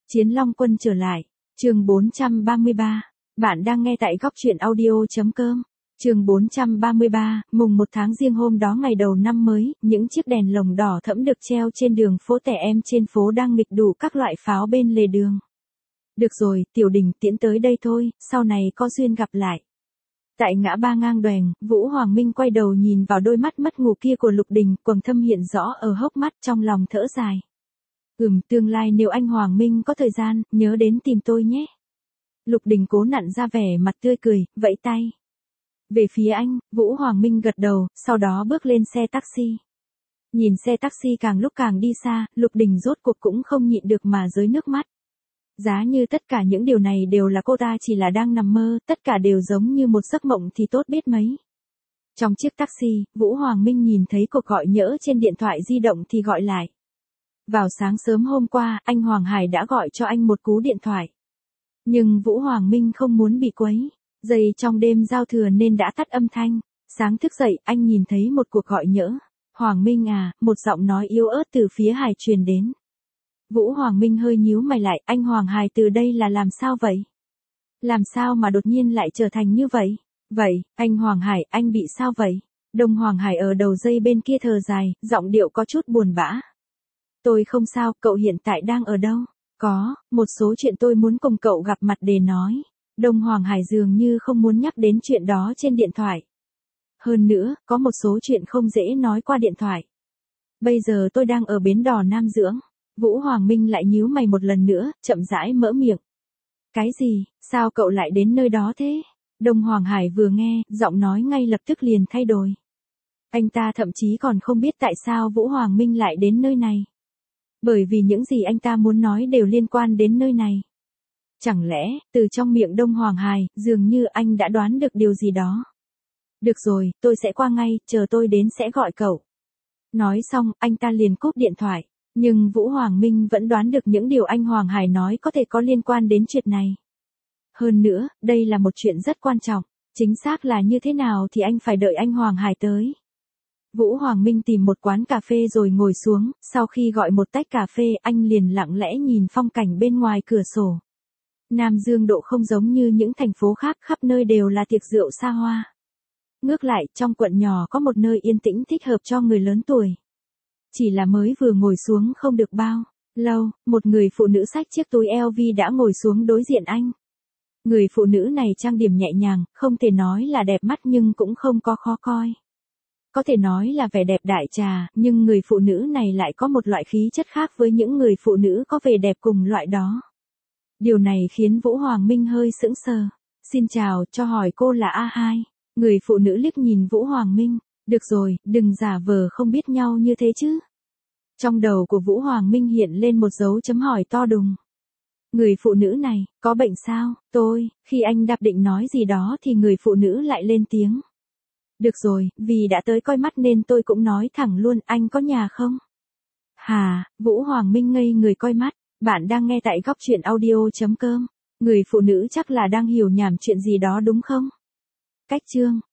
Chiến Long Quân trở lại. Chương 433. Bạn đang nghe tại góc truyện audio.com. Chương 433, mùng 1 tháng Giêng hôm đó ngày đầu năm mới, những chiếc đèn lồng đỏ thẫm được treo trên đường phố trẻ em trên phố đang nghịch đủ các loại pháo bên lề đường. Được rồi, Tiểu Đình tiễn tới đây thôi, sau này có duyên gặp lại. Tại ngã ba ngang đoèng, Vũ Hoàng Minh quay đầu nhìn vào đôi mắt mất ngủ kia của Lục Đình, quầng thâm hiện rõ ở hốc mắt, trong lòng thở dài. Tương lai nếu anh Hoàng Minh có thời gian, nhớ đến tìm tôi nhé. Lục Đình cố nặn ra vẻ mặt tươi cười, vẫy tay. Về phía anh, Vũ Hoàng Minh gật đầu, sau đó bước lên xe taxi. Nhìn xe taxi càng lúc càng đi xa, Lục Đình rốt cuộc cũng không nhịn được mà rơi nước mắt. Giá như tất cả những điều này đều là cô ta chỉ là đang nằm mơ, tất cả đều giống như một giấc mộng thì tốt biết mấy. Trong chiếc taxi, Vũ Hoàng Minh nhìn thấy cuộc gọi nhỡ trên điện thoại di động thì gọi lại. Vào sáng sớm hôm qua, anh Hoàng Hải đã gọi cho anh một cú điện thoại. Nhưng Vũ Hoàng Minh không muốn bị quấy dày trong đêm giao thừa nên đã tắt âm thanh. Sáng thức dậy, anh nhìn thấy một cuộc gọi nhỡ. Hoàng Minh à, một giọng nói yếu ớt từ phía Hải truyền đến. Vũ Hoàng Minh hơi nhíu mày lại, anh Hoàng Hải từ đây là làm sao vậy? Làm sao mà đột nhiên lại trở thành như vậy? Vậy, anh Hoàng Hải, anh bị sao vậy? Đồng Hoàng Hải ở đầu dây bên kia thở dài, giọng điệu có chút buồn bã. Tôi không sao, cậu hiện tại đang ở đâu? Có, một số chuyện tôi muốn cùng cậu gặp mặt để nói. Đông Hoàng Hải dường như không muốn nhắc đến chuyện đó trên điện thoại. Hơn nữa, có một số chuyện không dễ nói qua điện thoại. Bây giờ tôi đang ở bến đò Nam Dưỡng. Vũ Hoàng Minh lại nhíu mày một lần nữa, chậm rãi mở miệng. Cái gì, sao cậu lại đến nơi đó thế? Đông Hoàng Hải vừa nghe, giọng nói ngay lập tức liền thay đổi. Anh ta thậm chí còn không biết tại sao Vũ Hoàng Minh lại đến nơi này. Bởi vì những gì anh ta muốn nói đều liên quan đến nơi này. Chẳng lẽ, từ trong miệng Đông Hoàng Hải, dường như anh đã đoán được điều gì đó. Được rồi, tôi sẽ qua ngay, chờ tôi đến sẽ gọi cậu. Nói xong, anh ta liền cúp điện thoại. Nhưng Vũ Hoàng Minh vẫn đoán được những điều anh Hoàng Hải nói có thể có liên quan đến chuyện này. Hơn nữa, đây là một chuyện rất quan trọng. Chính xác là như thế nào thì anh phải đợi anh Hoàng Hải tới. Vũ Hoàng Minh tìm một quán cà phê rồi ngồi xuống, sau khi gọi một tách cà phê anh liền lặng lẽ nhìn phong cảnh bên ngoài cửa sổ. Nam Dương Độ không giống như những thành phố khác, khắp nơi đều là tiệc rượu xa hoa. Ngược lại, trong quận nhỏ có một nơi yên tĩnh thích hợp cho người lớn tuổi. Chỉ là mới vừa ngồi xuống không được bao lâu, một người phụ nữ xách chiếc túi LV đã ngồi xuống đối diện anh. Người phụ nữ này trang điểm nhẹ nhàng, không thể nói là đẹp mắt nhưng cũng không có khó coi. Có thể nói là vẻ đẹp đại trà, nhưng người phụ nữ này lại có một loại khí chất khác với những người phụ nữ có vẻ đẹp cùng loại đó. Điều này khiến Vũ Hoàng Minh hơi sững sờ. Xin chào, cho hỏi cô là A2. Người phụ nữ liếc nhìn Vũ Hoàng Minh. Được rồi, đừng giả vờ không biết nhau như thế chứ. Trong đầu của Vũ Hoàng Minh hiện lên một dấu chấm hỏi to đùng. Người phụ nữ này, có bệnh sao? Khi anh đạp định nói gì đó thì người phụ nữ lại lên tiếng. Được rồi, vì đã tới coi mắt nên tôi cũng nói thẳng luôn, anh có nhà không? Hà, Vũ Hoàng Minh ngây người coi mắt. Bạn đang nghe tại góc truyện audio.com. Người phụ nữ chắc là đang hiểu nhảm chuyện gì đó đúng không? Cách chương